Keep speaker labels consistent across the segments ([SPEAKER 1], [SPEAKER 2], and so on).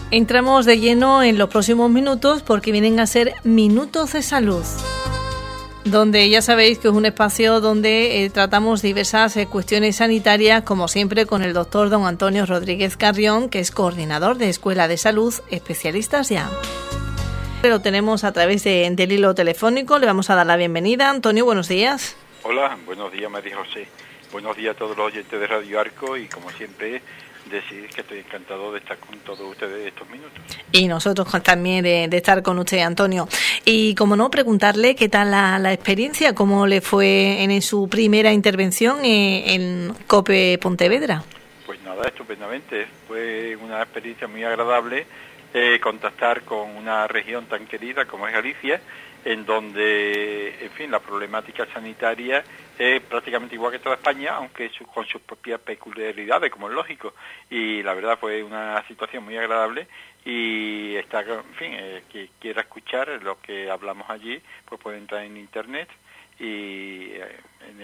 [SPEAKER 1] Entramos de lleno en los próximos minutos porque vienen a ser Minutos de Salud, donde ya sabéis que es un espacio donde tratamos diversas cuestiones sanitarias, como siempre con el doctor don Antonio Rodríguez Carrión, que es coordinador de Escuela de Salud Especialistas Ya. Lo tenemos a través del hilo telefónico. Le vamos a dar la bienvenida. Antonio, buenos días.
[SPEAKER 2] Hola, buenos días María José. Buenos días a todos los oyentes de Radio Arco y como siempre decir que estoy encantado de estar con todos ustedes estos minutos.
[SPEAKER 1] Y nosotros también de estar con usted, Antonio. Y como no, preguntarle qué tal la experiencia, cómo le fue en su primera intervención en COPE Pontevedra.
[SPEAKER 2] Pues nada, estupendamente. Fue una experiencia muy agradable contactar con una región tan querida como es Galicia, en donde, en fin, la problemática sanitaria es prácticamente igual que toda España, aunque con sus propias peculiaridades, como es lógico. Y la verdad fue una situación muy agradable y está, en fin, que quiera escuchar lo que hablamos allí, pues puede entrar en internet y en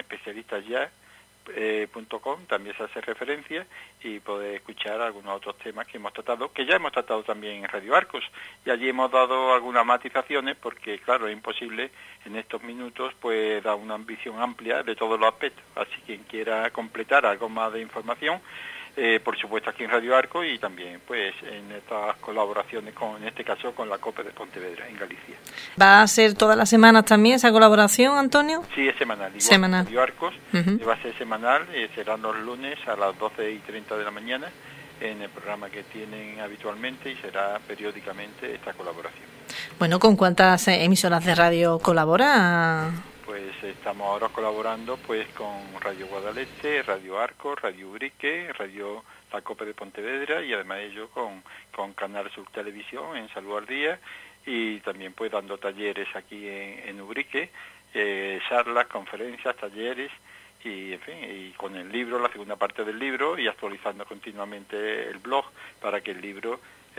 [SPEAKER 2] especialistasya.com también se hace referencia y poder escuchar algunos otros temas que hemos tratado, que ya hemos tratado también en Radio Arcos, y allí hemos dado algunas matizaciones porque claro, es imposible en estos minutos pues dar una visión amplia de todos los aspectos, así que quien quiera completar algo más de información, por supuesto aquí en Radio Arco y también pues en estas colaboraciones en este caso con la COPE de Pontevedra en Galicia.
[SPEAKER 1] ¿Va a ser todas las semanas también esa colaboración, Antonio?
[SPEAKER 2] Sí, es semanal. Igual
[SPEAKER 1] semanal.
[SPEAKER 2] Radio Arcos va a ser semanal, serán los lunes a las 12:30 de la mañana en el programa que tienen habitualmente y será periódicamente esta colaboración.
[SPEAKER 1] Bueno, ¿con cuántas emisoras de radio colabora?
[SPEAKER 2] Pues estamos ahora colaborando pues con Radio Guadalete, Radio Arco, Radio Ubrique, Radio La Cope de Pontevedra y además de ello con Canal Sur Televisión en Salud al Día y también pues dando talleres aquí en Ubrique, charlas, conferencias, talleres y en fin, y con el libro, la segunda parte del libro y actualizando continuamente el blog para que el libro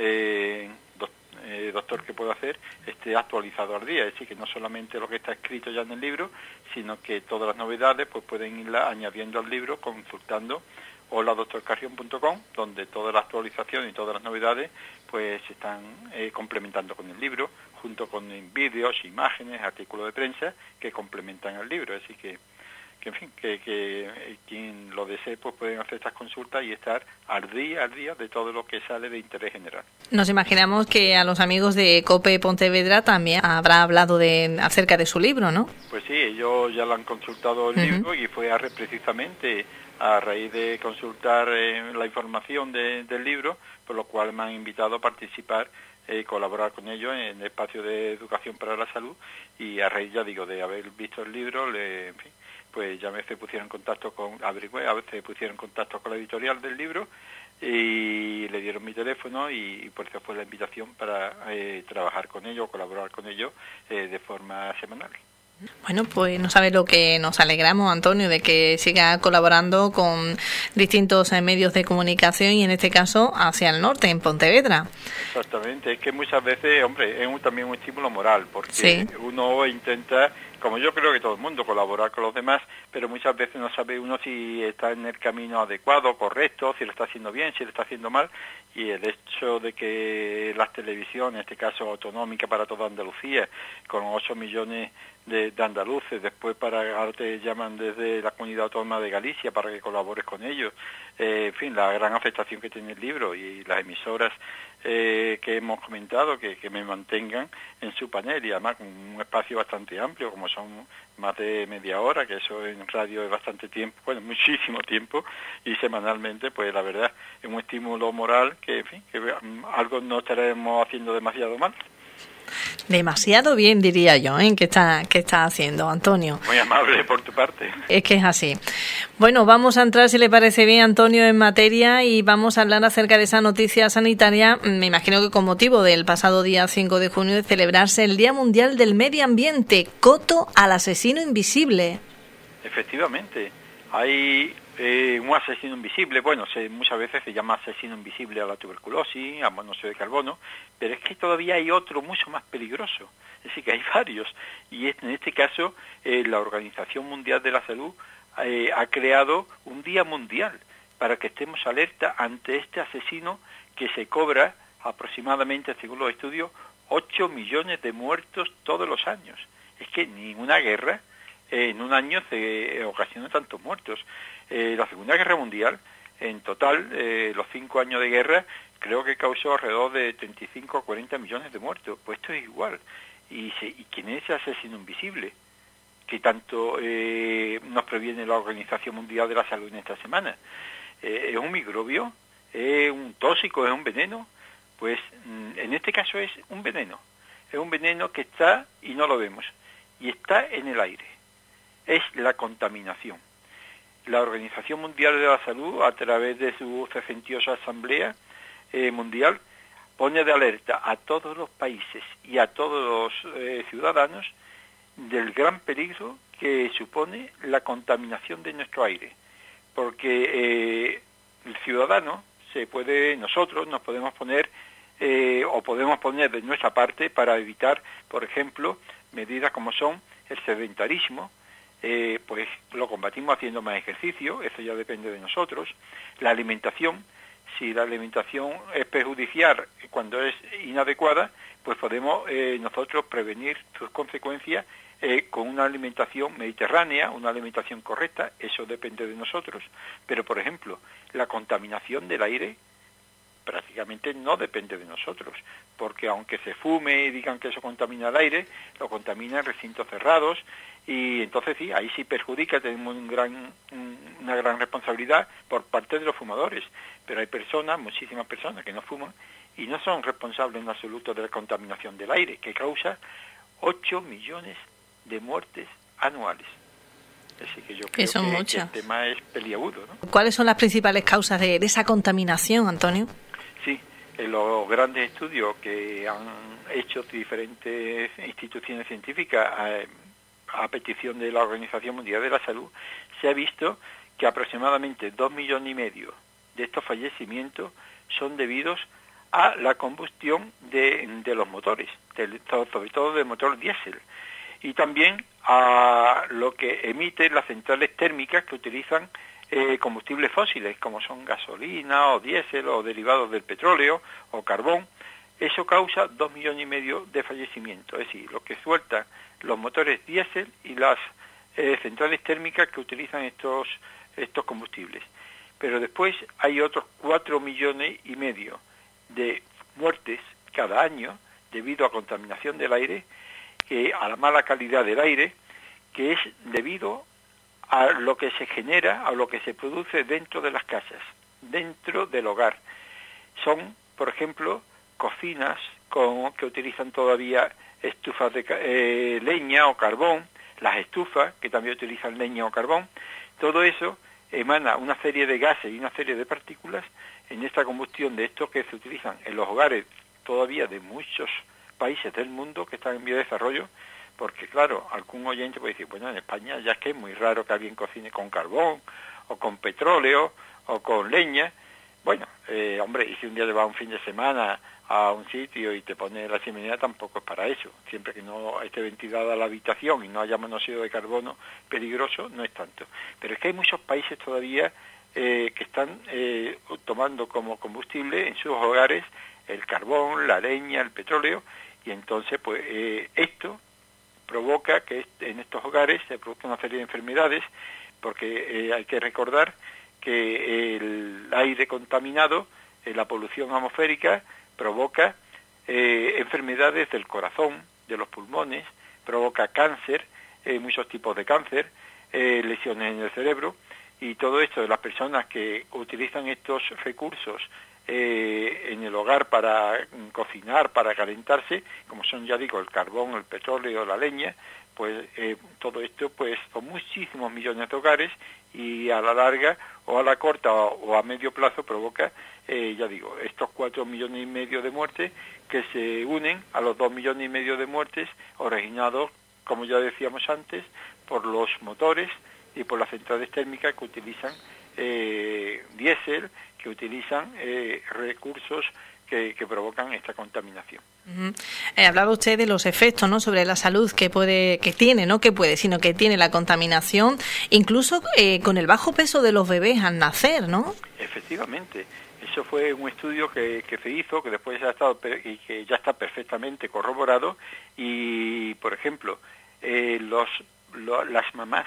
[SPEAKER 2] doctor que puedo hacer esté actualizado al día, es decir, que no solamente lo que está escrito ya en el libro, sino que todas las novedades pues pueden irla añadiendo al libro consultando holadoctorcarrion.com, donde toda la actualización y todas las novedades pues se están complementando con el libro, junto con vídeos, imágenes, artículos de prensa que complementan el libro, así que en fin, que quien lo desee pues pueden hacer estas consultas y estar al día de todo lo que sale de interés general. Nos
[SPEAKER 1] imaginamos que a los amigos de COPE Pontevedra también habrá hablado acerca de su libro, ¿no?
[SPEAKER 2] Pues sí, ellos ya lo han consultado el libro y fue precisamente a raíz de consultar la información del libro, por lo cual me han invitado a participar colaborar con ellos en el espacio de educación para la salud y a raíz, ya digo, de haber visto el libro, en fin, pues ya se pusieron en contacto con la editorial del libro y le dieron mi teléfono y por eso fue la invitación para trabajar con ellos, colaborar con ellos de forma semanal.
[SPEAKER 1] Bueno, pues no sabe lo que nos alegramos, Antonio, de que siga colaborando con distintos medios de comunicación y en este caso hacia el norte, en Pontevedra.
[SPEAKER 2] Exactamente, es que muchas veces, hombre, es también un estímulo moral, porque uno intenta, como yo creo que todo el mundo, colaborar con los demás, pero muchas veces no sabe uno si está en el camino adecuado, correcto, si lo está haciendo bien, si lo está haciendo mal, y el hecho de que las televisiones, en este caso autonómica para toda Andalucía, con 8 millones de andaluces, después ahora te llaman desde la Comunidad Autónoma de Galicia para que colabores con ellos, en fin, la gran afectación que tiene el libro y las emisoras que hemos comentado, que me mantengan en su panel y además con un espacio bastante amplio, como son más de media hora, que eso en radio es bastante tiempo, bueno, muchísimo tiempo, y semanalmente, pues la verdad, es un estímulo moral que, en fin, que algo no estaremos haciendo demasiado mal.
[SPEAKER 1] Demasiado bien, diría yo, ¿Qué está haciendo, Antonio?
[SPEAKER 2] Muy amable por tu parte.
[SPEAKER 1] Es que es así. Bueno, vamos a entrar, si le parece bien, Antonio, en materia y vamos a hablar acerca de esa noticia sanitaria. Me imagino que con motivo del pasado día 5 de junio de celebrarse el Día Mundial del Medio Ambiente, coto al asesino invisible.
[SPEAKER 2] Efectivamente, hay un asesino invisible, bueno, muchas veces se llama asesino invisible a la tuberculosis, a monóxido de carbono, pero es que todavía hay otro mucho más peligroso, es decir, que hay varios, y en este caso la Organización Mundial de la Salud ha creado un día mundial para que estemos alerta ante este asesino que se cobra aproximadamente, según los estudios, 8 millones de muertos todos los años. Es que ninguna guerra en un año se ocasiona tantos muertos. La Segunda Guerra Mundial, en total, los 5 años de guerra, creo que causó alrededor de 35 o 40 millones de muertos. Pues esto es igual. ¿Y quién es ese asesino invisible que tanto nos previene la Organización Mundial de la Salud en esta semana? ¿Es un microbio? ¿Es un tóxico? ¿Es un veneno? Pues en este caso es un veneno. Es un veneno que está y no lo vemos. Y está en el aire. Es la contaminación. La Organización Mundial de la Salud, a través de su 68ª Asamblea Mundial, pone de alerta a todos los países y a todos los ciudadanos del gran peligro que supone la contaminación de nuestro aire. Porque el ciudadano nosotros nos podemos poner o podemos poner de nuestra parte para evitar, por ejemplo, medidas como son el sedentarismo, pues lo combatimos haciendo más ejercicio, eso ya depende de nosotros. La alimentación, si la alimentación es perjudicial cuando es inadecuada, pues podemos nosotros prevenir sus consecuencias con una alimentación mediterránea, una alimentación correcta, eso depende de nosotros. Pero, por ejemplo, la contaminación del aire prácticamente no depende de nosotros, porque aunque se fume y digan que eso contamina el aire, lo contamina en recintos cerrados, y entonces sí, ahí sí perjudica, tenemos una gran responsabilidad por parte de los fumadores, pero hay muchísimas personas que no fuman y no son responsables en absoluto de la contaminación del aire, que causa 8 millones de muertes anuales. Así que yo creo que el tema es peliagudo, ¿no?
[SPEAKER 1] ¿Cuáles son las principales causas de esa contaminación, Antonio?
[SPEAKER 2] Sí, en los grandes estudios que han hecho diferentes instituciones científicas a petición de la Organización Mundial de la Salud, se ha visto que aproximadamente 2,5 millones de estos fallecimientos son debidos a la combustión de los motores, sobre todo del motor diésel, y también a lo que emiten las centrales térmicas que utilizan combustibles fósiles, como son gasolina o diésel o derivados del petróleo o carbón. Eso causa 2,5 millones de fallecimientos, es decir, lo que sueltan los motores diésel y las centrales térmicas que utilizan estos combustibles. Pero después hay otros 4,5 millones de muertes cada año debido a contaminación del aire, a la mala calidad del aire, que es debido a lo que se genera, a lo que se produce dentro de las casas, dentro del hogar. Son, por ejemplo, cocinas que utilizan todavía estufas de leña o carbón, las estufas que también utilizan leña o carbón. Todo eso emana una serie de gases y una serie de partículas en esta combustión de estos que se utilizan en los hogares todavía de muchos países del mundo que están en vía de desarrollo, porque claro, algún oyente puede decir, bueno, en España ya es que es muy raro que alguien cocine con carbón, o con petróleo, o con leña. Bueno, hombre, y si un día te vas un fin de semana a un sitio y te pones la chimenea, tampoco es para eso. Siempre que no esté ventilada la habitación y no haya monóxido de carbono peligroso, no es tanto. Pero es que hay muchos países todavía que están tomando como combustible en sus hogares el carbón, la leña, el petróleo, y entonces pues esto provoca que en estos hogares se produzca una serie de enfermedades, porque hay que recordar que el aire contaminado, la polución atmosférica, provoca enfermedades del corazón, de los pulmones, provoca cáncer, muchos tipos de cáncer, lesiones en el cerebro, y todo esto de las personas que utilizan estos recursos en el hogar para cocinar, para calentarse, como son, ya digo, el carbón, el petróleo, la leña, pues todo esto pues son muchísimos millones de hogares, y a la larga o a la corta o a medio plazo provoca, ya digo, estos 4,5 millones de muertes que se unen a los 2,5 millones de muertes originados, como ya decíamos antes, por los motores y por las centrales térmicas que utilizan diésel, que utilizan recursos que provocan esta contaminación.
[SPEAKER 1] Hablaba usted de los efectos, ¿no?, sobre la salud que tiene la contaminación, incluso con el bajo peso de los bebés al nacer, ¿no?
[SPEAKER 2] Efectivamente. Eso fue un estudio que se hizo, que después ha estado y que ya está perfectamente corroborado. Y, por ejemplo, las mamás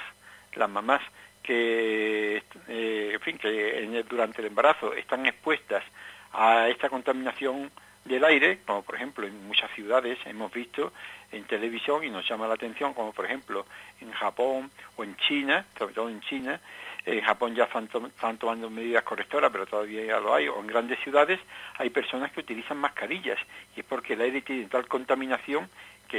[SPEAKER 2] que, en fin, que durante el embarazo están expuestas a esta contaminación del aire, como por ejemplo en muchas ciudades hemos visto en televisión y nos llama la atención, como por ejemplo en Japón o en China, sobre todo en China. En Japón ya están tomando medidas correctoras, pero todavía ya lo hay, o en grandes ciudades hay personas que utilizan mascarillas, y es porque el aire tiene tal contaminación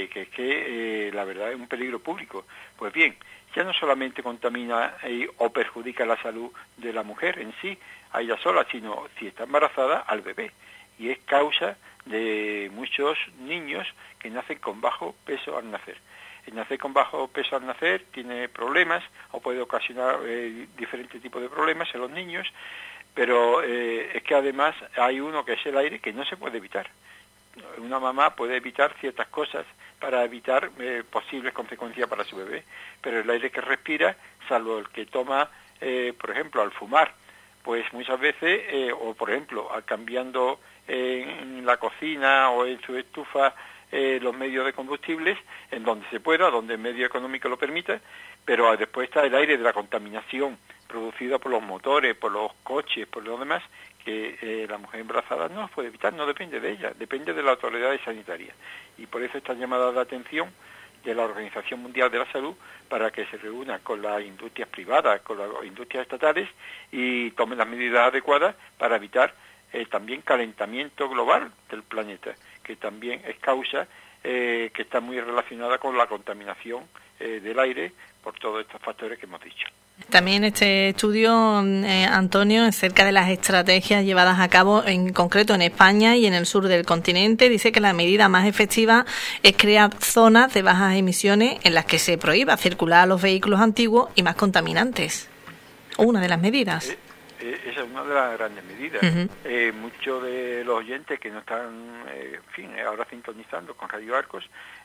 [SPEAKER 2] que la verdad es un peligro público. Pues bien, ya no solamente contamina o perjudica la salud de la mujer en sí, a ella sola, sino si está embarazada, al bebé. Y es causa de muchos niños que nacen con bajo peso al nacer. El nacer con bajo peso al nacer tiene problemas o puede ocasionar diferentes tipos de problemas en los niños, pero es que además hay uno que es el aire que no se puede evitar. Una mamá puede evitar ciertas cosas para evitar posibles consecuencias para su bebé, pero el aire que respira, salvo el que toma, por ejemplo, al fumar, pues muchas veces, o por ejemplo, cambiando en la cocina o en su estufa los medios de combustibles, en donde se pueda, donde el medio económico lo permita, pero después está el aire de la contaminación producida por los motores, por los coches, por lo demás, que la mujer embarazada no puede evitar, no depende de ella, depende de las autoridades sanitarias. Y por eso está llamada la atención de la Organización Mundial de la Salud para que se reúna con las industrias privadas, con las industrias estatales y tomen las medidas adecuadas para evitar también calentamiento global del planeta, que también es causa que está muy relacionada con la contaminación del aire por todos estos factores que hemos dicho.
[SPEAKER 1] También este estudio, Antonio, acerca de las estrategias llevadas a cabo en concreto en España y en el sur del continente, dice que la medida más efectiva es crear zonas de bajas emisiones en las que se prohíba circular a los vehículos antiguos y más contaminantes. Una de las medidas.
[SPEAKER 2] Esa es una de las grandes medidas. Uh-huh. Muchos de los oyentes que no están, en fin, ahora sintonizando con Radio Arcos,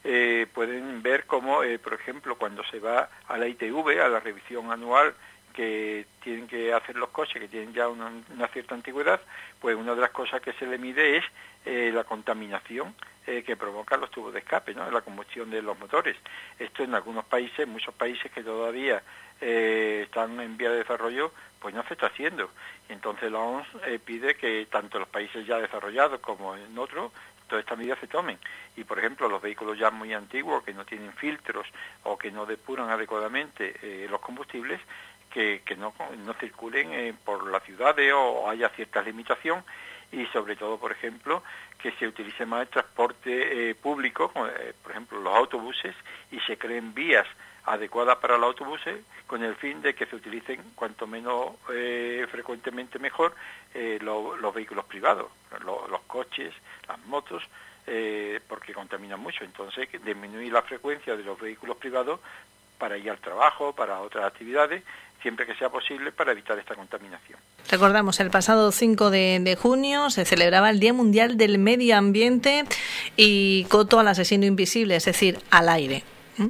[SPEAKER 2] pueden ver cómo, por ejemplo, cuando se va a la ITV, a la revisión anual que tienen que hacer los coches, que tienen ya una cierta antigüedad, pues una de las cosas que se le mide es la contaminación que provocan los tubos de escape, ¿no? La combustión de los motores. Esto en algunos países, muchos países que todavía están en vía de desarrollo, pues no se está haciendo. Y entonces la OMS pide que tanto los países ya desarrollados como en otros, todas estas medidas se tomen. Y por ejemplo, los vehículos ya muy antiguos, que no tienen filtros o que no depuran adecuadamente los combustibles, que no circulen por las ciudades o haya cierta limitación, y sobre todo, por ejemplo, que se utilice más el transporte público, como, por ejemplo, los autobuses, y se creen vías adecuadas para los autobuses con el fin de que se utilicen cuanto menos frecuentemente mejor los vehículos privados, los coches, las motos, porque contaminan mucho. Entonces, disminuir la frecuencia de los vehículos privados para ir al trabajo, para otras actividades, siempre que sea posible, para evitar esta contaminación.
[SPEAKER 1] Recordamos, el pasado 5 de junio se celebraba el Día Mundial del Medio Ambiente y coto al asesino invisible, es decir, al aire.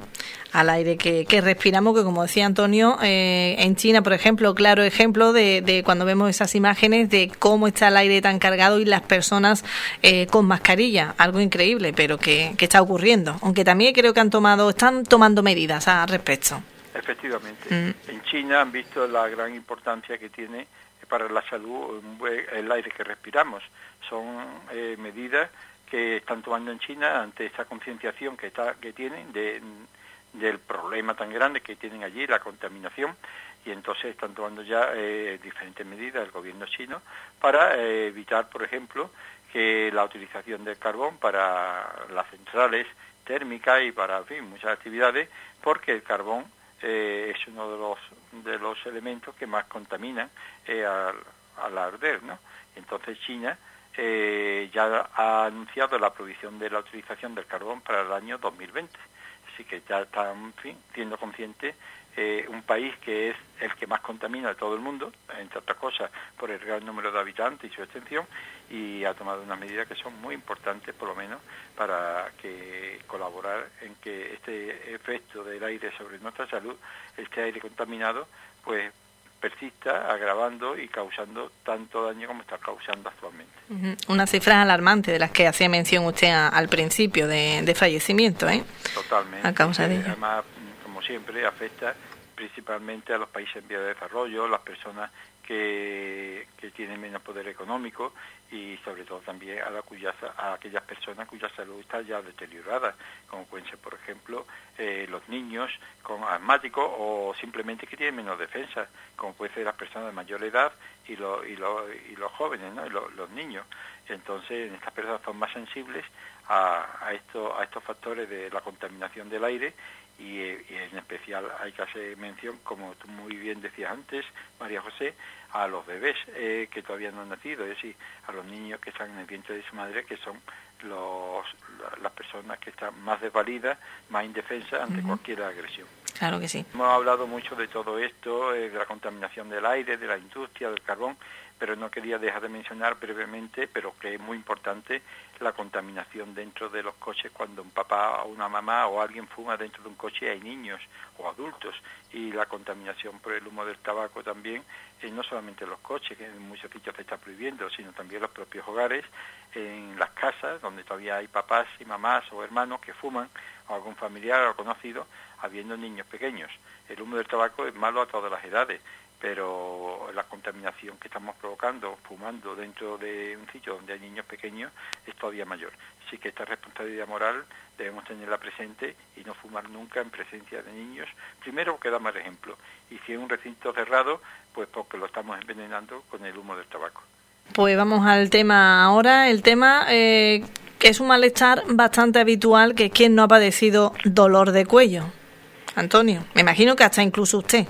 [SPEAKER 1] Al aire que respiramos, que como decía Antonio, en China, por ejemplo, claro ejemplo de cuando vemos esas imágenes de cómo está el aire tan cargado y las personas con mascarilla, algo increíble, pero que está ocurriendo, aunque también creo que están tomando medidas al respecto.
[SPEAKER 2] Efectivamente. En China han visto la gran importancia que tiene para la salud el aire que respiramos. Son medidas que están tomando en China ante esta concienciación que tienen del problema tan grande que tienen allí, la contaminación, y entonces están tomando ya diferentes medidas el gobierno chino para evitar, por ejemplo, que la utilización del carbón para las centrales térmicas y para, en fin, muchas actividades, porque el carbón es uno de los elementos que más contaminan al arder, ¿no? Entonces China ya ha anunciado la prohibición de la utilización del carbón para el año 2020. Así que ya está, en fin, siendo consciente un país que es el que más contamina de todo el mundo, entre otras cosas por el gran número de habitantes y su extensión, y ha tomado unas medidas que son muy importantes, por lo menos, para que colaborar en que este efecto del aire sobre nuestra salud, este aire contaminado, pues persista agravando y causando tanto daño como está causando actualmente.
[SPEAKER 1] Unas cifras alarmantes de las que hacía mención usted al principio de fallecimiento, ¿eh?
[SPEAKER 2] Totalmente.
[SPEAKER 1] A causa de ello.
[SPEAKER 2] Además, como siempre, afecta principalmente a los países en vía de desarrollo, las personas que tienen menos poder económico y sobre todo también a aquellas personas cuya salud está ya deteriorada, como pueden ser, por ejemplo, los niños con asmáticos o simplemente que tienen menos defensa, como pueden ser las personas de mayor edad y los jóvenes, ¿no? Y los niños. Entonces, estas personas son más sensibles a estos factores de la contaminación del aire y en especial hay que hacer mención, como tú muy bien decías antes, María José, a los bebés que todavía no han nacido, es decir, a los niños que están en el vientre de su madre, que son las personas que están más desvalidas, más indefensas ante cualquier agresión.
[SPEAKER 1] Claro que sí.
[SPEAKER 2] Hemos hablado mucho de todo esto, de la contaminación del aire, de la industria, del carbón, pero no quería dejar de mencionar brevemente, pero que es muy importante, la contaminación dentro de los coches cuando un papá o una mamá o alguien fuma dentro de un coche y hay niños o adultos, y la contaminación por el humo del tabaco también, no solamente en los coches, que en muchos sitios se está prohibiendo, sino también en los propios hogares, en las casas donde todavía hay papás y mamás o hermanos que fuman, o algún familiar o conocido, habiendo niños pequeños. El humo del tabaco es malo a todas las edades, pero la contaminación que estamos provocando fumando dentro de un sitio donde hay niños pequeños es todavía mayor. Así que esta responsabilidad moral debemos tenerla presente y no fumar nunca en presencia de niños, primero porque da mal ejemplo, y si es un recinto cerrado, pues porque lo estamos envenenando con el humo del tabaco.
[SPEAKER 1] Pues vamos al tema ahora, el tema que es un malestar bastante habitual, que es quien no ha padecido dolor de cuello. Antonio, me imagino que hasta incluso usted.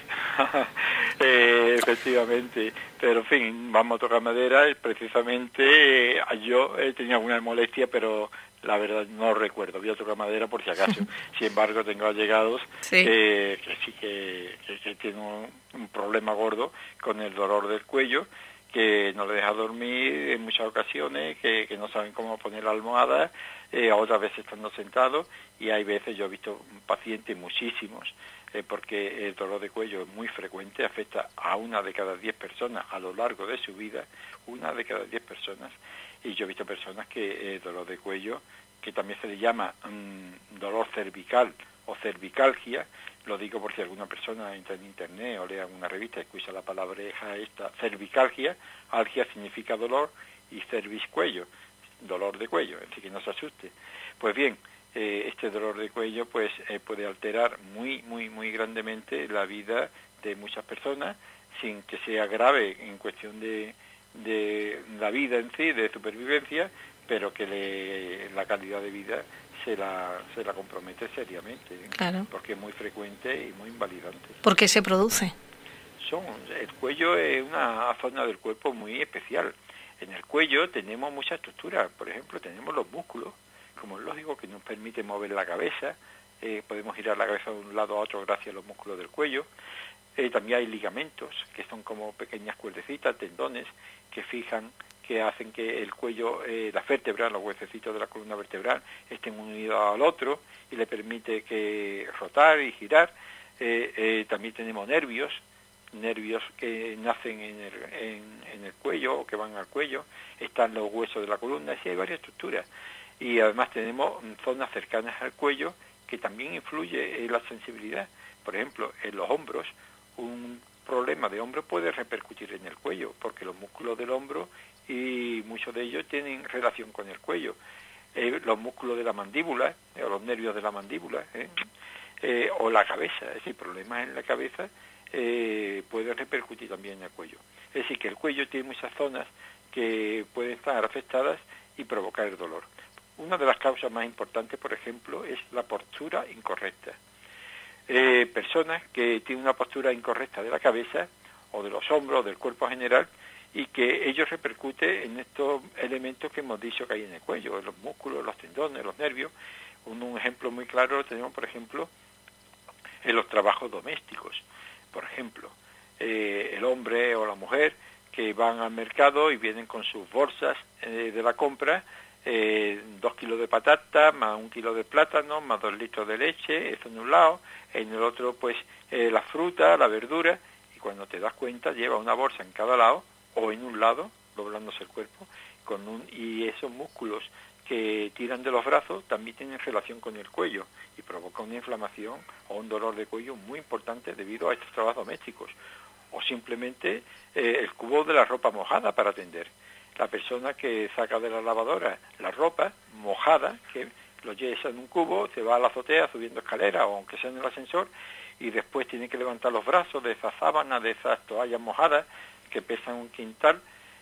[SPEAKER 2] Efectivamente, pero en fin, vamos a tocar madera. Precisamente yo tenía alguna molestia, pero la verdad no recuerdo. Voy a tocar madera por si acaso. Sin embargo, tengo allegados que sí que tienen un problema gordo con el dolor del cuello, que no le deja dormir en muchas ocasiones, que no saben cómo poner la almohada, otras veces estando sentados, y hay veces, yo he visto pacientes, muchísimos, porque el dolor de cuello es muy frecuente, afecta a 1 de cada 10 personas a lo largo de su vida, 1 de cada 10 personas, y yo he visto personas que el dolor de cuello, que también se le llama dolor cervical o cervicalgia, lo digo por si alguna persona entra en internet o lea alguna revista y escucha la palabra esta, cervicalgia, algia significa dolor y cervis cuello, dolor de cuello, así que no se asuste. Pues bien, este dolor de cuello pues puede alterar muy grandemente la vida de muchas personas sin que sea grave en cuestión de la vida en sí, de supervivencia, pero que la calidad de vida se la compromete seriamente,
[SPEAKER 1] claro,
[SPEAKER 2] porque es muy frecuente y muy invalidante.
[SPEAKER 1] ¿Por qué se produce?
[SPEAKER 2] El cuello es una zona del cuerpo muy especial. En el cuello tenemos muchas estructuras, por ejemplo, tenemos los músculos, como es lógico, que nos permite mover la cabeza, podemos girar la cabeza de un lado a otro gracias a los músculos del cuello. También hay ligamentos, que son como pequeñas cuerdecitas, tendones, que hacen que el cuello, las vértebras, los huesecitos de la columna vertebral estén unidos al otro y le permite que rotar y girar. También tenemos nervios que nacen en el cuello o que van al cuello, están los huesos de la columna, y hay varias estructuras. Y además tenemos zonas cercanas al cuello que también influye en la sensibilidad. Por ejemplo, en los hombros, un problema de hombro puede repercutir en el cuello, porque los músculos del hombro y muchos de ellos tienen relación con el cuello. Los músculos de la mandíbula, o los nervios de la mandíbula, o la cabeza, es decir, problemas en la cabeza pueden repercutir también en el cuello. Es decir, que el cuello tiene muchas zonas que pueden estar afectadas y provocar el dolor. Una de las causas más importantes, por ejemplo, es la postura incorrecta. Personas que tienen una postura incorrecta de la cabeza o de los hombros o del cuerpo general, y que ello repercute en estos elementos que hemos dicho que hay en el cuello, los músculos, los tendones, los nervios. Un ejemplo muy claro lo tenemos, por ejemplo, en los trabajos domésticos. Por ejemplo, el hombre o la mujer que van al mercado y vienen con sus bolsas de la compra, 2 kilos de patata, más 1 kilo de plátano, más 2 litros de leche, eso en un lado, en el otro pues la fruta, la verdura, y cuando te das cuenta lleva una bolsa en cada lado o en un lado, doblándose el cuerpo, y esos músculos que tiran de los brazos también tienen relación con el cuello y provoca una inflamación o un dolor de cuello muy importante debido a estos trabajos domésticos. O simplemente el cubo de la ropa mojada para tender. La persona que saca de la lavadora la ropa mojada, que lo lleva en un cubo, se va a la azotea subiendo escaleras o aunque sea en el ascensor, y después tiene que levantar los brazos de esas sábanas, de esas toallas mojadas que pesan un quintal,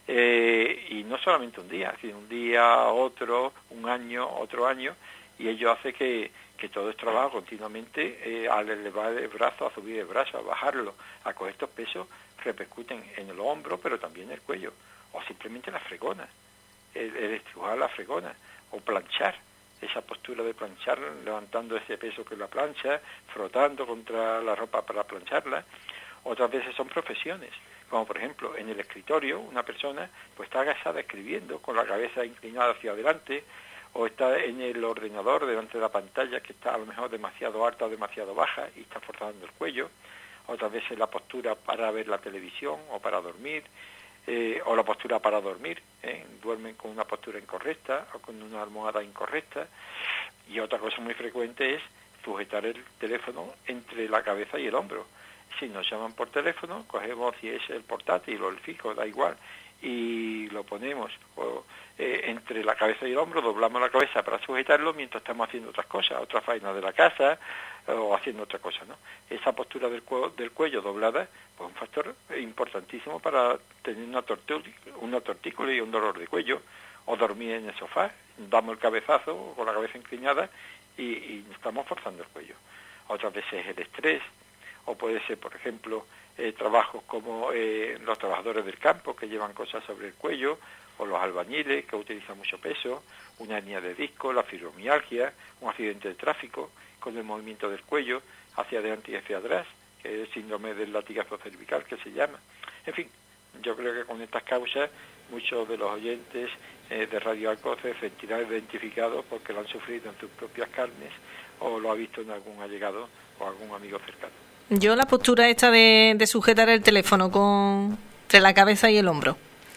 [SPEAKER 2] y no solamente un día, sino un día, otro, un año, otro año, y ello hace que todo el trabajo continuamente, al elevar el brazo, a subir el brazo, a bajarlo, a coger estos pesos, repercuten en el hombro, pero también en el cuello, o simplemente la fregona, el estrujar la fregona, o planchar, esa postura de planchar, levantando ese peso que es la plancha, frotando contra la ropa para plancharla. Otras veces son profesiones, como por ejemplo en el escritorio, una persona pues está agachada escribiendo con la cabeza inclinada hacia adelante, o está en el ordenador delante de la pantalla que está a lo mejor demasiado alta o demasiado baja y está forzando el cuello. Otras veces la postura para ver la televisión o para dormir, o la postura para dormir, duermen con una postura incorrecta o con una almohada incorrecta. Y otra cosa muy frecuente es sujetar el teléfono entre la cabeza y el hombro. Si nos llaman por teléfono, cogemos, si es el portátil o el fijo, da igual, y lo ponemos entre la cabeza y el hombro, doblamos la cabeza para sujetarlo mientras estamos haciendo otras cosas, otras faenas de la casa o haciendo otra cosa, ¿no? Esa postura del cuello doblada, pues un factor importantísimo para tener una tortícolis y un dolor de cuello, o dormir en el sofá, damos el cabezazo con la cabeza inclinada y estamos forzando el cuello. Otras veces el estrés, o puede ser, por ejemplo, trabajos como los trabajadores del campo que llevan cosas sobre el cuello, o los albañiles que utilizan mucho peso, una hernia de disco, la fibromialgia, un accidente de tráfico con el movimiento del cuello hacia adelante y hacia atrás, que es el síndrome del latigazo cervical que se llama. En fin, yo creo que con estas causas muchos de los oyentes de Radio Arco se sentirán identificados porque lo han sufrido en sus propias carnes o lo ha visto en algún allegado o algún amigo cercano.
[SPEAKER 1] Yo la postura esta de sujetar el teléfono entre la cabeza y el hombro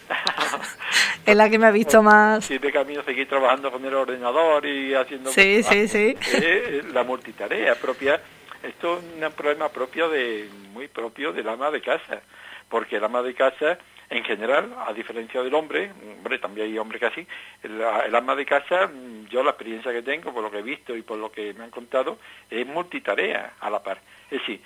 [SPEAKER 1] es la que me ha visto más.
[SPEAKER 2] Si de camino seguir trabajando con el ordenador y haciendo...
[SPEAKER 1] Sí.
[SPEAKER 2] La multitarea propia. Esto es un problema muy propio del ama de casa, porque el ama de casa, en general, a diferencia del hombre, también hay hombres que así, el ama de casa, yo la experiencia que tengo, por lo que he visto y por lo que me han contado, es multitarea a la par. Es decir,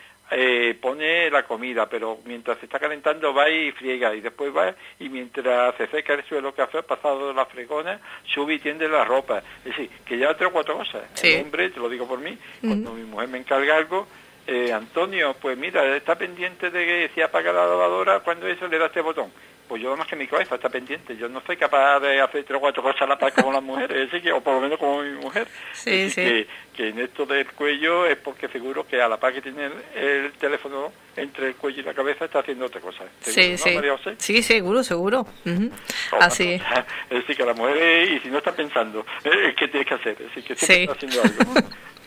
[SPEAKER 2] pone la comida, pero mientras se está calentando va y friega, y después va y mientras se seca el suelo que ha pasado la fregona, sube y tiende la ropa. Es decir, que ya 3 o 4 cosas. Sí. El hombre, te lo digo por mí, cuando mi mujer me encarga algo, Antonio, pues mira, está pendiente de que se apaga la lavadora, cuando eso le da este botón. Pues yo más que mi cabeza está pendiente, yo no soy capaz de hacer 3 o 4 cosas a la par como las mujeres, así que, o por lo menos como mi mujer.
[SPEAKER 1] Sí.
[SPEAKER 2] Que en esto del cuello es porque seguro que a la par que tiene el teléfono entre el cuello y la cabeza está haciendo otra cosa.
[SPEAKER 1] ¿Seguro,
[SPEAKER 2] sí,
[SPEAKER 1] ¿no, María José? Sí, seguro. Uh-huh. Así es.
[SPEAKER 2] Es decir, que la mujer, y si no está pensando, ¿qué tienes que hacer? Es decir, que siempre está haciendo algo.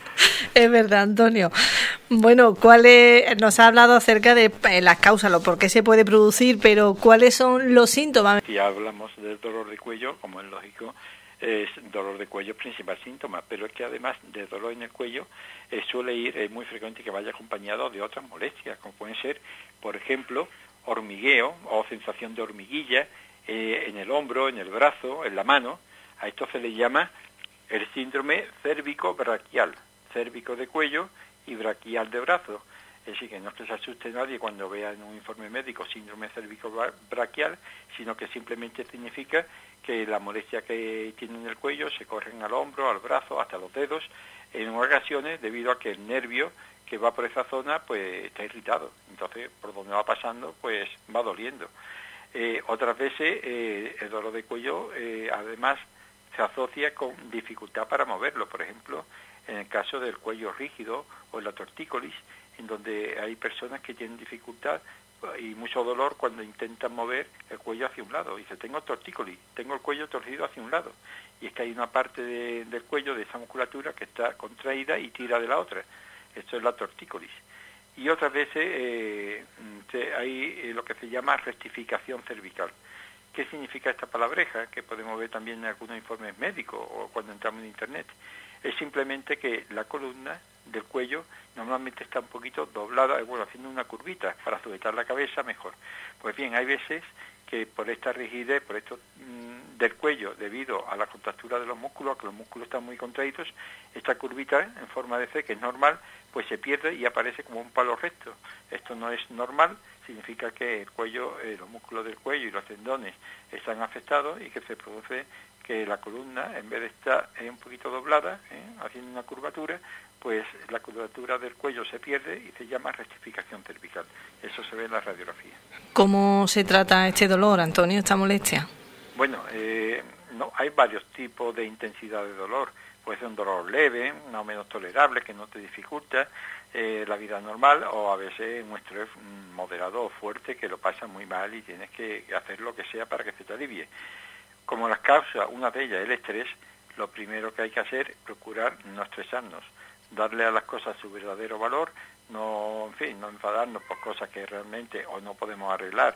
[SPEAKER 1] Es verdad, Antonio. Bueno, nos ha hablado acerca de las causas, lo por qué se puede producir, pero ¿cuáles son los síntomas?
[SPEAKER 2] Si hablamos del dolor de cuello, como es lógico, es dolor de cuello principal síntoma, pero es que además de dolor en el cuello suele ir, es muy frecuente que vaya acompañado de otras molestias, como pueden ser, por ejemplo, hormigueo o sensación de hormiguilla en el hombro, en el brazo, en la mano. A esto se le llama el síndrome cérvico-braquial. Cérvico de cuello y braquial de brazo. Es decir, que no es que se asuste nadie cuando vea en un informe médico síndrome cérvico-braquial, sino que simplemente significa que la molestia que tiene en el cuello se corren al hombro, al brazo, hasta los dedos, en ocasiones debido a que el nervio que va por esa zona pues está irritado. Entonces, por donde va pasando, pues va doliendo. Otras veces el dolor de cuello además se asocia con dificultad para moverlo. Por ejemplo, en el caso del cuello rígido o la tortícolis, en donde hay personas que tienen dificultad y mucho dolor cuando intentan mover el cuello hacia un lado. Dice, tengo tortícolis, tengo el cuello torcido hacia un lado. Y es que hay una parte del cuello, de esa musculatura, que está contraída y tira de la otra. Esto es la tortícolis. y otras veces hay lo que se llama rectificación cervical. ¿Qué significa esta palabreja? Que podemos ver también en algunos informes médicos o cuando entramos en Internet. Es simplemente que la columna del cuello normalmente está un poquito doblada, haciendo una curvita para sujetar la cabeza mejor. Pues bien, hay veces que por esta rigidez, por esto del cuello, debido a la contractura de los músculos, que los músculos están muy contraídos, esta curvita en forma de C, que es normal, pues se pierde y aparece como un palo recto. Esto no es normal, significa que el cuello, los músculos del cuello y los tendones están afectados y que se produce que la columna, en vez de estar un poquito doblada, haciendo una curvatura, pues la curvatura del cuello se pierde y se llama rectificación cervical. Eso se ve en la radiografía.
[SPEAKER 1] ¿Cómo se trata este dolor, Antonio, esta molestia?
[SPEAKER 2] Bueno, no, hay varios tipos de intensidad de dolor. Puede ser un dolor leve, más o menos tolerable, que no te dificulta la vida normal, o a veces un estrés moderado o fuerte que lo pasa muy mal y tienes que hacer lo que sea para que se te alivie. Como las causas, una de ellas es el estrés, lo primero que hay que hacer es procurar no estresarnos, darle a las cosas su verdadero valor, no enfadarnos por cosas que realmente o no podemos arreglar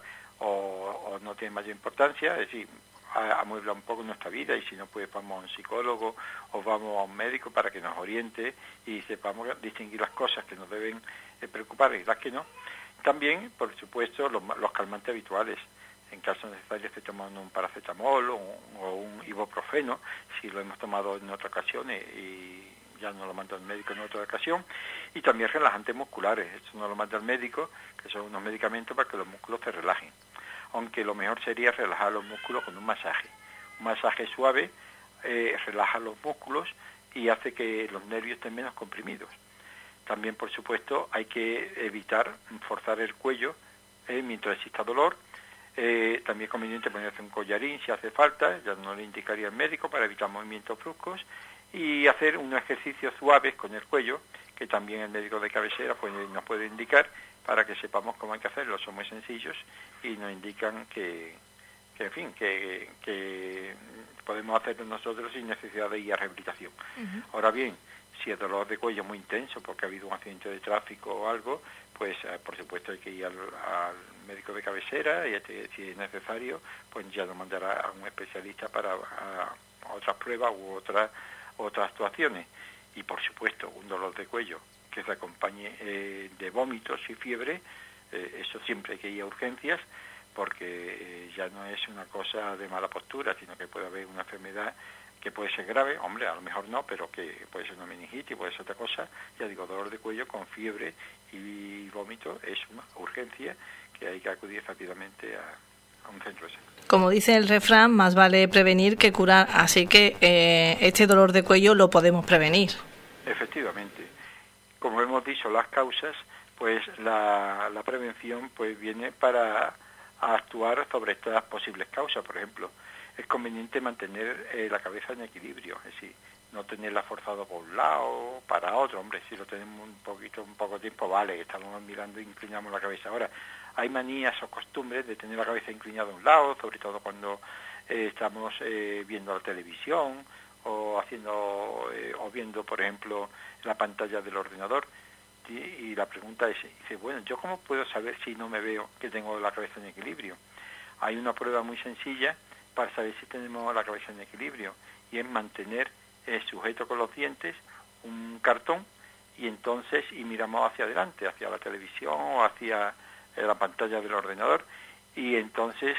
[SPEAKER 2] o no tienen mayor importancia, es decir, amuebla un poco nuestra vida y si no, pues vamos a un psicólogo o vamos a un médico para que nos oriente y sepamos distinguir las cosas que nos deben preocupar y las que no. También, por supuesto, los calmantes habituales. En caso necesario se toman un paracetamol o un ibuprofeno, si lo hemos tomado en otras ocasiones y ya nos lo manda el médico en otra ocasión. Y también relajantes musculares, esto nos lo manda el médico, que son unos medicamentos para que los músculos se relajen. Aunque lo mejor sería relajar los músculos con un masaje. Un masaje suave relaja los músculos y hace que los nervios estén menos comprimidos. También, por supuesto, hay que evitar forzar el cuello mientras exista dolor. También es conveniente ponerse un collarín si hace falta, ya no le indicaría el médico para evitar movimientos bruscos, y hacer unos ejercicios suaves con el cuello, que también el médico de cabecera nos puede indicar para que sepamos cómo hay que hacerlo. Son muy sencillos y nos indican que podemos hacerlo nosotros sin necesidad de ir a rehabilitación. Uh-huh. Ahora bien, si el dolor de cuello es muy intenso porque ha habido un accidente de tráfico o algo, pues por supuesto hay que ir al médico de cabecera y si es necesario, pues ya nos mandará a un especialista para otras pruebas u otras actuaciones. Y por supuesto, un dolor de cuello que se acompañe de vómitos y fiebre, eso siempre hay que ir a urgencias porque ya no es una cosa de mala postura, sino que puede haber una enfermedad que puede ser grave, hombre, a lo mejor no, pero que puede ser una meningitis, puede ser otra cosa. Ya digo, dolor de cuello con fiebre y vómito es una urgencia que hay que acudir rápidamente a un centro de salud.
[SPEAKER 1] Como dice el refrán, más vale prevenir que curar, así que este dolor de cuello lo podemos prevenir.
[SPEAKER 2] Efectivamente. Como hemos dicho, las causas, pues la prevención pues viene para actuar sobre estas posibles causas. Por ejemplo, es conveniente mantener la cabeza en equilibrio, es decir, no tenerla forzada por un lado, para otro. Hombre, si lo tenemos un poco tiempo, vale, estamos mirando e inclinamos la cabeza. Ahora, hay manías o costumbres de tener la cabeza inclinada a un lado, sobre todo cuando estamos viendo la televisión o viendo, por ejemplo, la pantalla del ordenador. Y la pregunta es, bueno, ¿yo cómo puedo saber si no me veo que tengo la cabeza en equilibrio? Hay una prueba muy sencilla para saber si tenemos la cabeza en equilibrio, y es mantener sujeto con los dientes un cartón y miramos hacia adelante, hacia la televisión o hacia la pantalla del ordenador, y entonces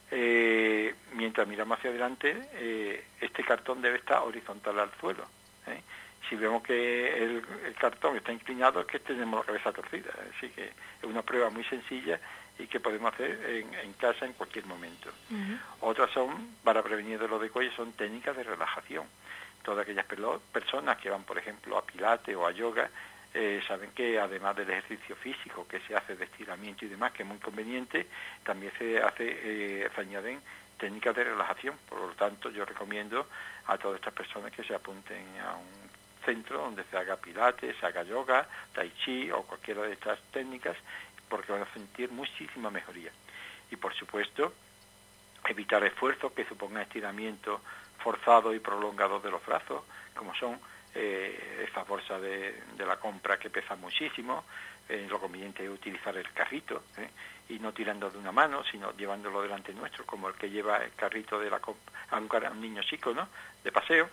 [SPEAKER 2] mientras miramos hacia adelante este cartón debe estar horizontal al suelo. Si vemos que el cartón está inclinado es que tenemos la cabeza torcida, así que es una prueba muy sencilla y que podemos hacer en casa en cualquier momento. Uh-huh. Otras son, para prevenir dolor de cuello, son técnicas de relajación. Todas aquellas personas que van, por ejemplo, a pilates o a yoga, saben que además del ejercicio físico que se hace de estiramiento y demás, que es muy conveniente, también se añaden técnicas de relajación. Por lo tanto, yo recomiendo a todas estas personas que se apunten a un centro donde se haga pilates, se haga yoga, tai chi o cualquiera de estas técnicas, porque van a sentir muchísima mejoría. Y por supuesto, evitar esfuerzos que supongan estiramiento forzado y prolongado de los brazos, como son esas bolsas de la compra que pesan muchísimo, lo conveniente es utilizar el carrito, y no tirando de una mano, sino llevándolo delante nuestro, como el que lleva el carrito de a un niño chico, ¿no?, de paseo.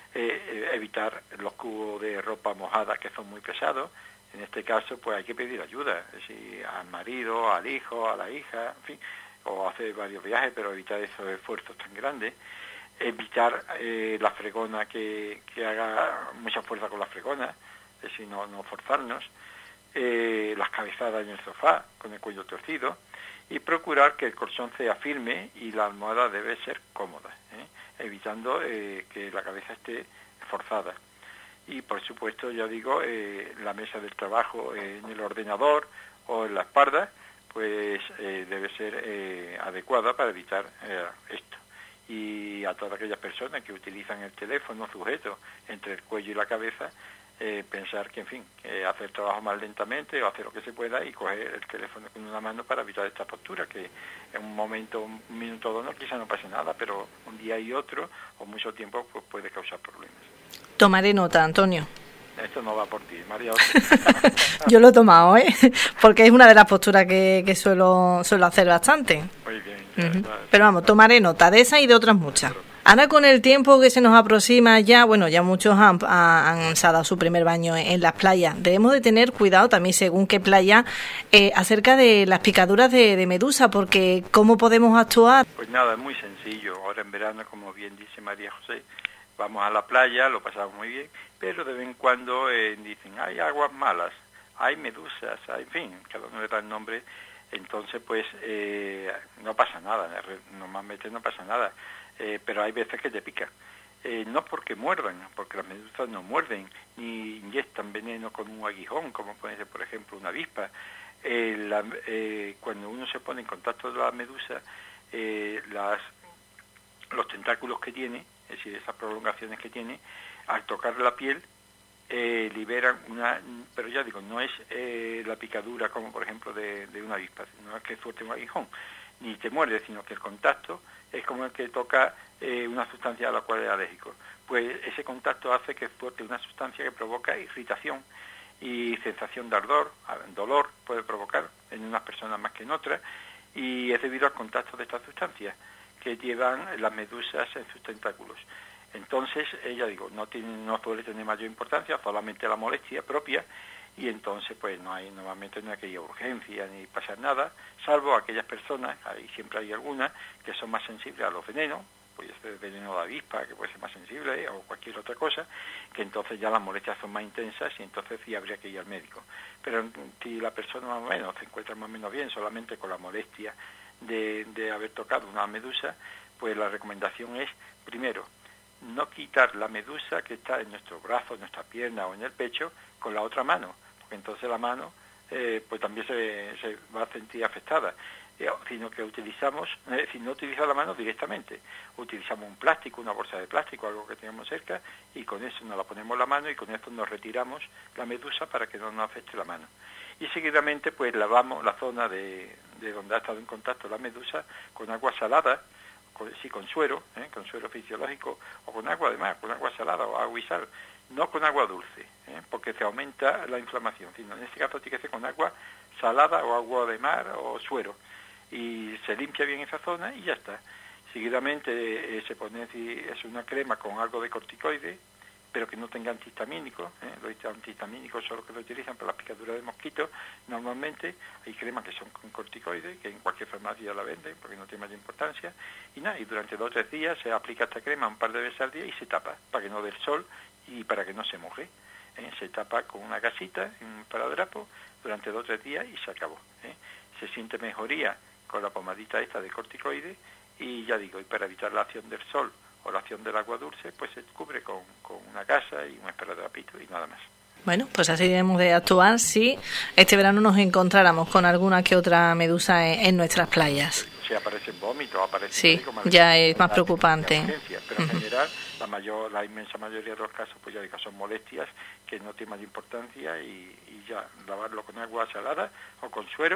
[SPEAKER 2] Evitar los cubos de ropa mojada, que son muy pesados. En este caso, pues hay que pedir ayuda, es decir, al marido, al hijo, a la hija, en fin, o hacer varios viajes, pero evitar esos esfuerzos tan grandes. Evitar la fregona, que haga mucha fuerza con la fregona, es decir, no forzarnos. Las cabezadas en el sofá con el cuello torcido, y procurar que el colchón sea firme y la almohada debe ser cómoda, evitando que la cabeza esté forzada. Y por supuesto, ya digo, la mesa del trabajo en el ordenador o en la espalda, pues debe ser adecuada para evitar esto. Y a todas aquellas personas que utilizan el teléfono sujeto entre el cuello y la cabeza, pensar que, en fin, hacer trabajo más lentamente o hacer lo que se pueda y coger el teléfono con una mano para evitar esta postura, que en un momento, un minuto o dos, quizá no pase nada, pero un día y otro o mucho tiempo pues puede causar problemas.
[SPEAKER 1] Tomaré nota, Antonio.
[SPEAKER 2] Esto no va por ti, María.
[SPEAKER 1] Yo lo he tomado, porque es una de las posturas que suelo hacer bastante.
[SPEAKER 2] Muy bien.
[SPEAKER 1] Pero vamos, tomaré nota de esa y de otras muchas. Ahora, con el tiempo que se nos aproxima ya muchos han dado su primer baño en las playas. Debemos de tener cuidado también, según qué playa, acerca de las picaduras de medusa, porque ¿cómo podemos actuar?
[SPEAKER 2] Pues nada, es muy sencillo. Ahora en verano, como bien dice María José, vamos a la playa, lo pasamos muy bien, pero de vez en cuando dicen, hay aguas malas, hay medusas, en fin, cada uno le da el nombre. Entonces, pues, no pasa nada, normalmente no pasa nada. Pero hay veces que te pican, no porque muerdan, porque las medusas no muerden ni inyectan veneno con un aguijón, como puede ser, por ejemplo, una avispa. Cuando uno se pone en contacto con la medusa, los tentáculos que tiene, es decir, esas prolongaciones que tiene, al tocar la piel, liberan pero ya digo, no es la picadura como por ejemplo de una avispa, no es que suelte un aguijón, ni te muerde, sino que el contacto es como el que toca una sustancia a la cual es alérgico. Pues ese contacto hace que suelte una sustancia que provoca irritación y sensación de ardor, dolor puede provocar en unas personas más que en otras, y es debido al contacto de estas sustancias que llevan las medusas en sus tentáculos. Entonces, ya digo, no suele tener mayor importancia, solamente la molestia propia, y entonces pues normalmente no hay que ir a urgencia ni pasar nada, salvo aquellas personas, ahí siempre hay algunas, que son más sensibles a los venenos, pues el veneno de avispa, que puede ser más sensible, o cualquier otra cosa, que entonces ya las molestias son más intensas y entonces sí habría que ir al médico. Pero si la persona más o menos se encuentra más o menos bien, solamente con la molestia de haber tocado una medusa, pues la recomendación es, primero, no quitar la medusa que está en nuestro brazo, en nuestra pierna o en el pecho con la otra mano, porque entonces la mano pues también se va a sentir afectada, sino que utilizamos, no utilizamos la mano directamente, utilizamos un plástico, una bolsa de plástico, algo que tengamos cerca, y con eso nos la ponemos la mano y con esto nos retiramos la medusa para que no nos afecte la mano. Y seguidamente pues lavamos la zona de donde ha estado en contacto la medusa con agua salada, con suero fisiológico, o con agua de mar, con agua salada o agua y sal, no con agua dulce, porque se aumenta la inflamación, sino en este caso tiene que ser con agua salada o agua de mar o suero, y se limpia bien esa zona y ya está. Seguidamente se pone es una crema con algo de corticoide, pero que no tenga antihistamínicos, los antihistamínicos son los que lo utilizan para las picaduras de mosquitos. Normalmente hay cremas que son con corticoides, que en cualquier farmacia la venden porque no tiene mayor importancia, y durante 2 o 3 días se aplica esta crema un par de veces al día y se tapa, para que no dé el sol y para que no se moje. Se tapa con una gasita, un esparadrapo, durante 2 o 3 días y se acabó. Se siente mejoría con la pomadita esta de corticoides, y ya digo, y para evitar la acción del sol o la acción del agua dulce, pues se cubre con una gasa y un esparadrapito y nada más.
[SPEAKER 1] Bueno, pues así debemos de actuar si este verano nos encontráramos con alguna que otra medusa en nuestras playas.
[SPEAKER 2] Si aparecen vómitos, aparecen...
[SPEAKER 1] Sí, ya es más preocupante.
[SPEAKER 2] Pero en general, la inmensa mayoría de los casos, pues ya digo, son molestias que no tienen mayor importancia, y ya lavarlo con agua salada o con suero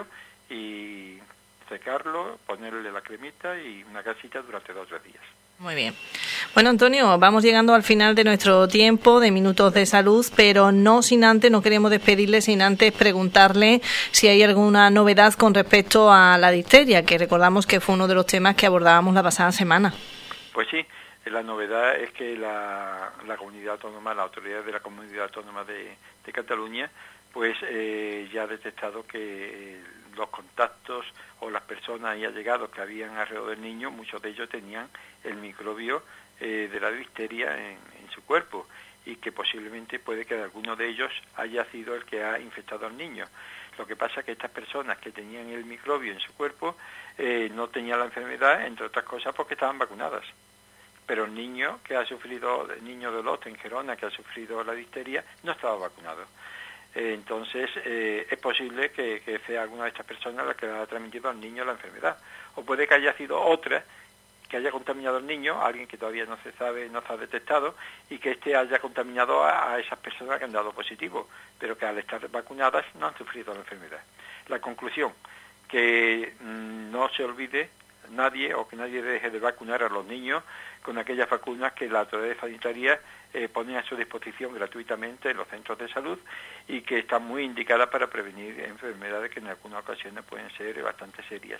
[SPEAKER 2] y secarlo, ponerle la cremita y una gasita durante 2 o 3 días.
[SPEAKER 1] Muy bien. Bueno, Antonio, vamos llegando al final de nuestro tiempo de Minutos de Salud, pero no queremos despedirle sin antes preguntarle si hay alguna novedad con respecto a la difteria, que recordamos que fue uno de los temas que abordábamos la pasada semana.
[SPEAKER 2] Pues sí, la novedad es que la comunidad autónoma, la autoridad de la comunidad autónoma de Cataluña, pues ya ha detectado que los contactos o las personas y allegados que habían alrededor del niño, muchos de ellos tenían el microbio de la difteria en su cuerpo, y que posiblemente puede que alguno de ellos haya sido el que ha infectado al niño. Lo que pasa es que estas personas que tenían el microbio en su cuerpo no tenían la enfermedad, entre otras cosas porque estaban vacunadas. Pero el niño que ha sufrido, el niño de Olot en Gerona, que ha sufrido la difteria, no estaba vacunado. Entonces es posible que sea alguna de estas personas la que le ha transmitido al niño la enfermedad. O puede que haya sido otra que haya contaminado al niño, alguien que todavía no se sabe, no se ha detectado, y que haya contaminado a esas personas que han dado positivo, pero que al estar vacunadas no han sufrido la enfermedad. La conclusión, que no se olvide nadie, o que nadie deje de vacunar a los niños con aquellas vacunas que la autoridad sanitaria pone a su disposición gratuitamente en los centros de salud, y que están muy indicadas para prevenir enfermedades que en algunas ocasiones pueden ser bastante serias.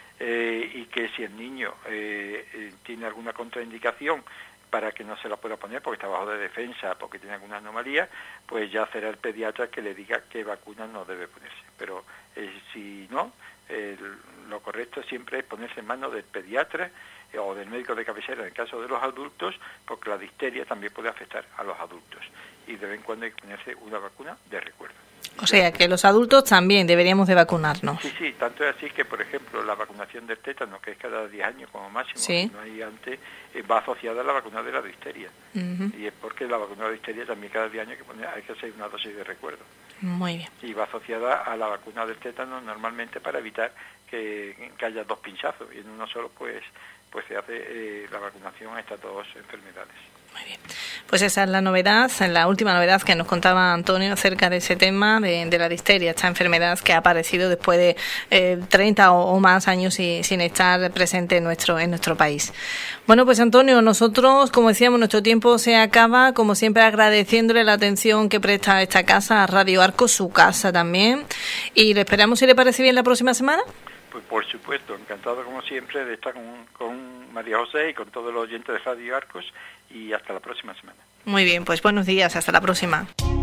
[SPEAKER 2] Y que si el niño tiene alguna contraindicación para que no se la pueda poner porque está bajo de defensa, porque tiene alguna anomalía, pues ya será el pediatra que le diga qué vacuna no debe ponerse. Pero si no, lo correcto siempre es ponerse en manos del pediatra o del médico de cabecera en el caso de los adultos, porque la difteria también puede afectar a los adultos, y de vez en cuando hay que ponerse una vacuna de recuerdo.
[SPEAKER 1] O sea, que los adultos también deberíamos de vacunarnos.
[SPEAKER 2] Sí, tanto es así que, por ejemplo, la vacunación del tétano, que es cada 10 años como máximo,
[SPEAKER 1] sí,
[SPEAKER 2] no hay antes, va asociada a la vacuna de la difteria. Y es porque la vacuna de la difteria también cada 10 años hay que hacer una dosis de recuerdo.
[SPEAKER 1] Muy bien.
[SPEAKER 2] Y va asociada a la vacuna del tétano normalmente para evitar que haya dos pinchazos, y en uno solo pues se hace la vacunación a estas dos enfermedades.
[SPEAKER 1] Muy bien. Pues esa es la novedad, la última novedad que nos contaba Antonio acerca de ese tema de la difteria, esta enfermedad que ha aparecido después de 30 o más años sin estar presente en nuestro país. Bueno, pues Antonio, nosotros, como decíamos, nuestro tiempo se acaba, como siempre agradeciéndole la atención que presta a esta casa, a Radio Arcos, su casa también, y le esperamos, si le parece bien, la próxima semana.
[SPEAKER 2] Pues por supuesto, encantado como siempre de estar con María José y con todos los oyentes de Radio Arcos, y hasta la próxima semana.
[SPEAKER 1] Muy bien, pues buenos días, hasta la próxima.